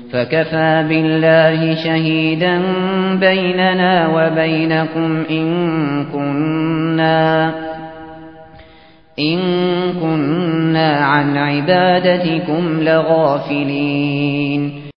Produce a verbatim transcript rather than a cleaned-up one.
فكفى بالله شهيدا بيننا وبينكم إن كنا إن كنا عن عبادتكم لغافلين